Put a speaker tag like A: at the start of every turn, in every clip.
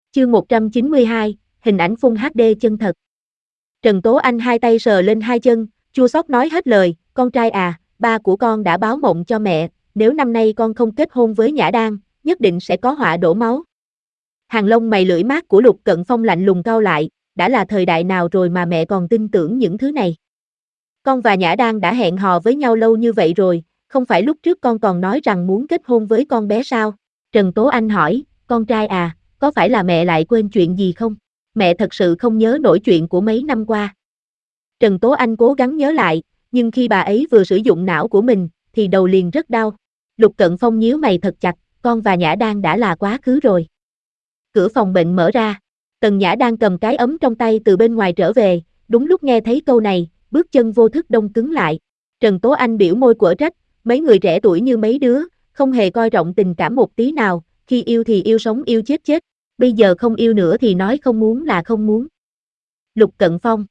A: Chương 192, hình ảnh Full HD chân thật. Trần Tố Anh hai tay sờ lên hai chân, chua xót nói hết lời, con trai à, ba của con đã báo mộng cho mẹ, nếu năm nay con không kết hôn với Nhã Đan, nhất định sẽ có họa đổ máu. Hàng lông mày lưỡi mát của Lục Cận Phong lạnh lùng cau lại, đã là thời đại nào rồi mà mẹ còn tin tưởng những thứ này. Con và Nhã Đan đã hẹn hò với nhau lâu như vậy rồi, không phải lúc trước con còn nói rằng muốn kết hôn với con bé sao? Trần Tố Anh hỏi, con trai à, có phải là mẹ lại quên chuyện gì không? Mẹ thật sự không nhớ nổi chuyện của mấy năm qua. Trần Tố Anh cố gắng nhớ lại, nhưng khi bà ấy vừa sử dụng não của mình, thì đầu liền rất đau. Lục Cận Phong nhíu mày thật chặt, con và Nhã Đan đã là quá khứ rồi. Cửa phòng bệnh mở ra, Tần Nhã đang cầm cái ấm trong tay từ bên ngoài trở về, đúng lúc nghe thấy câu này, bước chân vô thức đông cứng lại. Trần Tố Anh biểu môi quở trách, mấy người trẻ tuổi như mấy đứa, không hề coi trọng tình cảm một tí nào, khi yêu thì yêu sống yêu chết chết, bây giờ không yêu nữa thì nói không muốn là không muốn. Lục Cận Phong.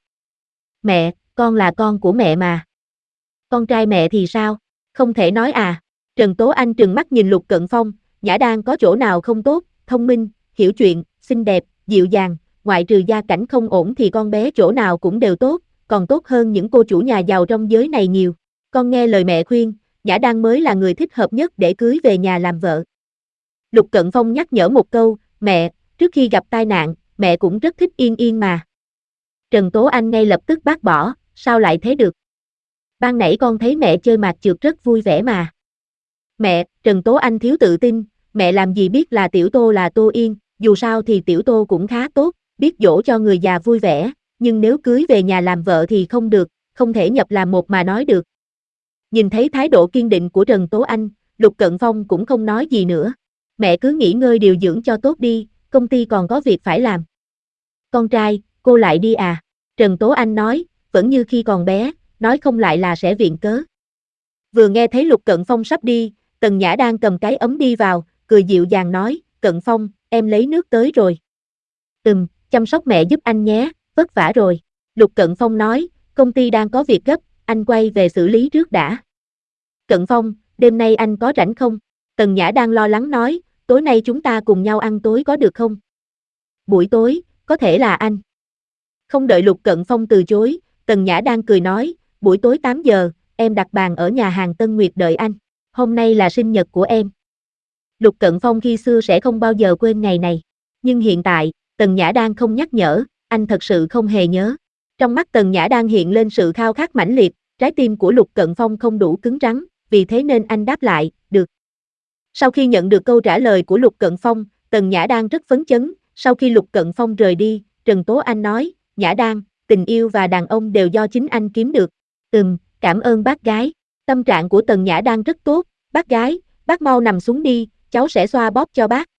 A: Mẹ, con là con của mẹ mà. Con trai mẹ thì sao? Không thể nói à? Trần Tố Anh trừng mắt nhìn Lục Cận Phong, Nhã Đan có chỗ nào không tốt, thông minh, hiểu chuyện, xinh đẹp, dịu dàng, ngoại trừ gia cảnh không ổn thì con bé chỗ nào cũng đều tốt, còn tốt hơn những cô chủ nhà giàu trong giới này nhiều. Con nghe lời mẹ khuyên, Nhã Đan mới là người thích hợp nhất để cưới về nhà làm vợ. Lục Cận Phong nhắc nhở một câu, mẹ, trước khi gặp tai nạn, mẹ cũng rất thích Yên Yên mà. Trần Tố Anh ngay lập tức bác bỏ, sao lại thế được? Ban nãy con thấy mẹ chơi mạt trượt rất vui vẻ mà. Mẹ, Trần Tố Anh thiếu tự tin, mẹ làm gì biết là Tiểu Tô là Tô Yên, dù sao thì Tiểu Tô cũng khá tốt, biết dỗ cho người già vui vẻ, nhưng nếu cưới về nhà làm vợ thì không được, không thể nhập làm một mà nói được. Nhìn thấy thái độ kiên định của Trần Tố Anh, Lục Cận Phong cũng không nói gì nữa. Mẹ cứ nghỉ ngơi điều dưỡng cho tốt đi, công ty còn có việc phải làm. Con trai, cô lại đi à? Trần Tố Anh nói, vẫn như khi còn bé, nói không lại là sẽ viện cớ. Vừa nghe thấy Lục Cận Phong sắp đi, Tần Nhã đang cầm cái ấm đi vào, cười dịu dàng nói, Cận Phong, em lấy nước tới rồi. Chăm sóc mẹ giúp anh nhé, vất vả rồi. Lục Cận Phong nói, công ty đang có việc gấp, anh quay về xử lý trước đã. Cận Phong, đêm nay anh có rảnh không? Tần Nhã đang lo lắng nói, tối nay chúng ta cùng nhau ăn tối có được không? Buổi tối, có thể là anh. Không đợi Lục Cận Phong từ chối, Tần Nhã đang cười nói, buổi tối 8 giờ, em đặt bàn ở nhà hàng Tân Nguyệt đợi anh. Hôm nay là sinh nhật của em. Lục Cận Phong khi xưa sẽ không bao giờ quên ngày này. Nhưng hiện tại, Tần Nhã đang không nhắc nhở, anh thật sự không hề nhớ. Trong mắt Tần Nhã đang hiện lên sự khao khát mãnh liệt, trái tim của Lục Cận Phong không đủ cứng rắn, vì thế nên anh đáp lại, được. Sau khi nhận được câu trả lời của Lục Cận Phong, Tần Nhã đang rất phấn chấn, sau khi Lục Cận Phong rời đi, Trần Tố Anh nói, Nhã Đan, tình yêu và đàn ông đều do chính anh kiếm được. Cảm ơn bác gái. Tâm trạng của Tần Nhã đang rất tốt, bác gái, bác mau nằm xuống đi, cháu sẽ xoa bóp cho bác.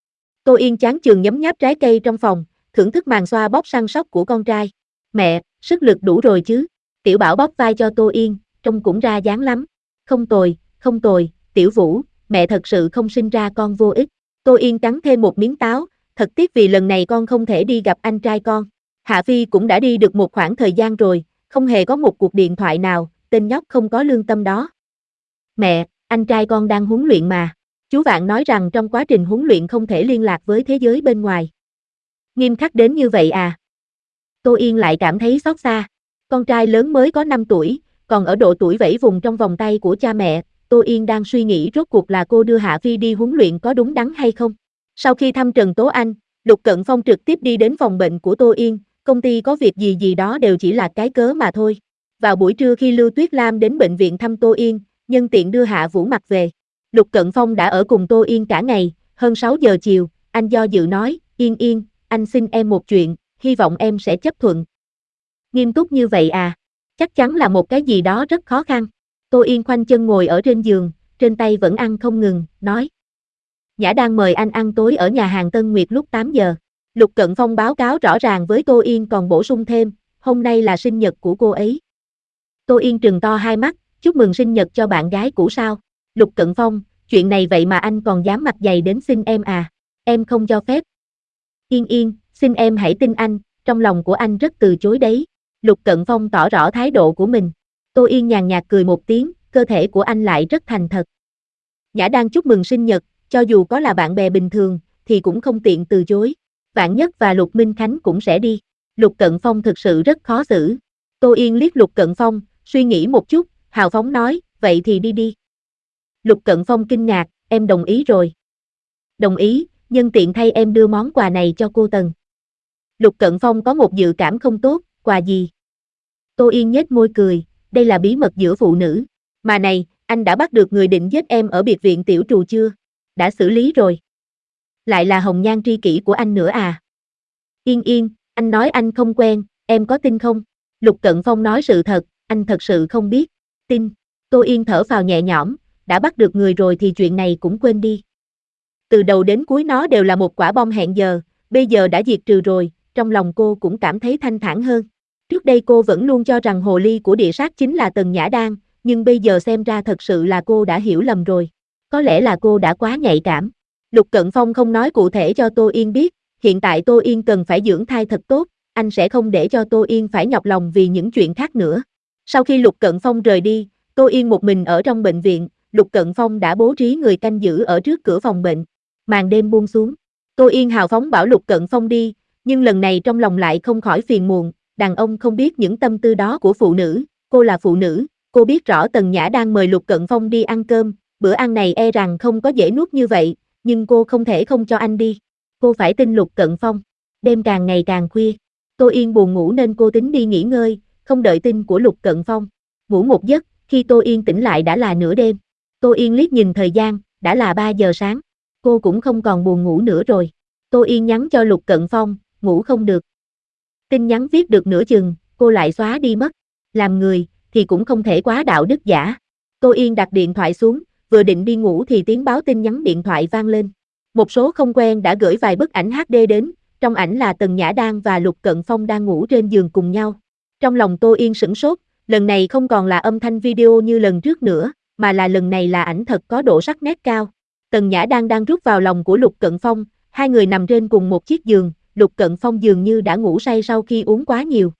A: Tô Yên chán chường nhấm nháp trái cây trong phòng, thưởng thức màn xoa bóp săn sóc của con trai. Mẹ, sức lực đủ rồi chứ? Tiểu Bảo bóp vai cho Tô Yên, trông cũng ra dáng lắm. Không tồi, Tiểu Vũ, mẹ thật sự không sinh ra con vô ích. Tô Yên cắn thêm một miếng táo, thật tiếc vì lần này con không thể đi gặp anh trai con. Hạ Phi cũng đã đi được một khoảng thời gian rồi, không hề có một cuộc điện thoại nào, tên nhóc không có lương tâm đó. Mẹ, anh trai con đang huấn luyện mà. Chú Vạn nói rằng trong quá trình huấn luyện không thể liên lạc với thế giới bên ngoài. Nghiêm khắc đến như vậy à? Tô Yên lại cảm thấy xót xa. Con trai lớn mới có 5 tuổi, còn ở độ tuổi vẫy vùng trong vòng tay của cha mẹ, Tô Yên đang suy nghĩ rốt cuộc là cô đưa Hạ Phi đi huấn luyện có đúng đắn hay không. Sau khi thăm Trần Tố Anh, Lục Cận Phong trực tiếp đi đến phòng bệnh của Tô Yên, công ty có việc gì đó đều chỉ là cái cớ mà thôi. Vào buổi trưa khi Lưu Tuyết Lam đến bệnh viện thăm Tô Yên, nhân tiện đưa Hạ Vũ Mặc về. Lục Cận Phong đã ở cùng Tô Yên cả ngày, hơn 6 giờ chiều, anh do dự nói, Yên Yên, anh xin em một chuyện, hy vọng em sẽ chấp thuận. Nghiêm túc như vậy à? Chắc chắn là một cái gì đó rất khó khăn. Tô Yên khoanh chân ngồi ở trên giường, trên tay vẫn ăn không ngừng, nói. Nhã đang mời anh ăn tối ở nhà hàng Tân Nguyệt lúc 8 giờ. Lục Cận Phong báo cáo rõ ràng với Tô Yên còn bổ sung thêm, hôm nay là sinh nhật của cô ấy. Tô Yên trừng to hai mắt, chúc mừng sinh nhật cho bạn gái cũ sao? Lục Cận Phong, chuyện này vậy mà anh còn dám mặt dày đến xin em à? Em không cho phép. Yên Yên, xin em hãy tin anh, trong lòng của anh rất từ chối đấy. Lục Cận Phong tỏ rõ thái độ của mình. Tô Yên nhàn nhạt cười một tiếng, cơ thể của anh lại rất thành thật. Nhã đang chúc mừng sinh nhật, cho dù có là bạn bè bình thường, thì cũng không tiện từ chối. Vạn Nhất và Lục Minh Khánh cũng sẽ đi. Lục Cận Phong thực sự rất khó xử. Tô Yên liếc Lục Cận Phong, suy nghĩ một chút, hào phóng nói, vậy thì đi đi. Lục Cận Phong kinh ngạc, em đồng ý rồi. Đồng ý, nhân tiện thay em đưa món quà này cho cô Tần. Lục Cận Phong có một dự cảm không tốt, quà gì? Tô Yên nhếch môi cười, đây là bí mật giữa phụ nữ. Mà này, anh đã bắt được người định giết em ở biệt viện Tiểu Trù chưa? Đã xử lý rồi. Lại là hồng nhan tri kỷ của anh nữa à? Yên yên, anh nói anh không quen, em có tin không? Lục Cận Phong nói sự thật, anh thật sự không biết. Tin. Tô Yên thở phào nhẹ nhõm, đã bắt được người rồi thì chuyện này cũng quên đi. Từ đầu đến cuối nó đều là một quả bom hẹn giờ, bây giờ đã diệt trừ rồi, trong lòng cô cũng cảm thấy thanh thản hơn. Trước đây cô vẫn luôn cho rằng hồ ly của địa sát chính là Tần Nhã Đan, nhưng bây giờ xem ra thật sự là cô đã hiểu lầm rồi. Có lẽ là cô đã quá nhạy cảm. Lục Cận Phong không nói cụ thể cho Tô Yên biết, hiện tại Tô Yên cần phải dưỡng thai thật tốt, anh sẽ không để cho Tô Yên phải nhọc lòng vì những chuyện khác nữa. Sau khi Lục Cận Phong rời đi, Tô Yên một mình ở trong bệnh viện, Lục Cận Phong đã bố trí người canh giữ ở trước cửa phòng bệnh. Màn đêm buông xuống, Tô Yên hào phóng bảo Lục Cận Phong đi, nhưng lần này trong lòng lại không khỏi phiền muộn, đàn ông không biết những tâm tư đó của phụ nữ, cô là phụ nữ, cô biết rõ Tần Nhã đang mời Lục Cận Phong đi ăn cơm, bữa ăn này e rằng không có dễ nuốt như vậy, nhưng cô không thể không cho anh đi. Cô phải tin Lục Cận Phong. Đêm càng ngày càng khuya, Tô Yên buồn ngủ nên cô tính đi nghỉ ngơi, không đợi tin của Lục Cận Phong. Ngủ một giấc, khi Tô Yên tỉnh lại đã là nửa đêm. Tô Yên liếc nhìn thời gian, đã là 3 giờ sáng. Cô cũng không còn buồn ngủ nữa rồi. Tô Yên nhắn cho Lục Cận Phong, ngủ không được. Tin nhắn viết được nửa chừng, cô lại xóa đi mất. Làm người, thì cũng không thể quá đạo đức giả. Tô Yên đặt điện thoại xuống, vừa định đi ngủ thì tiếng báo tin nhắn điện thoại vang lên. Một số không quen đã gửi vài bức ảnh HD đến, trong ảnh là Tần Nhã Đan và Lục Cận Phong đang ngủ trên giường cùng nhau. Trong lòng Tô Yên sửng sốt, lần này không còn là âm thanh video như lần trước nữa, mà là lần này là ảnh thật có độ sắc nét cao. Tần Nhã Đan đang rút vào lòng của Lục Cận Phong, hai người nằm trên cùng một chiếc giường, Lục Cận Phong dường như đã ngủ say sau khi uống quá nhiều.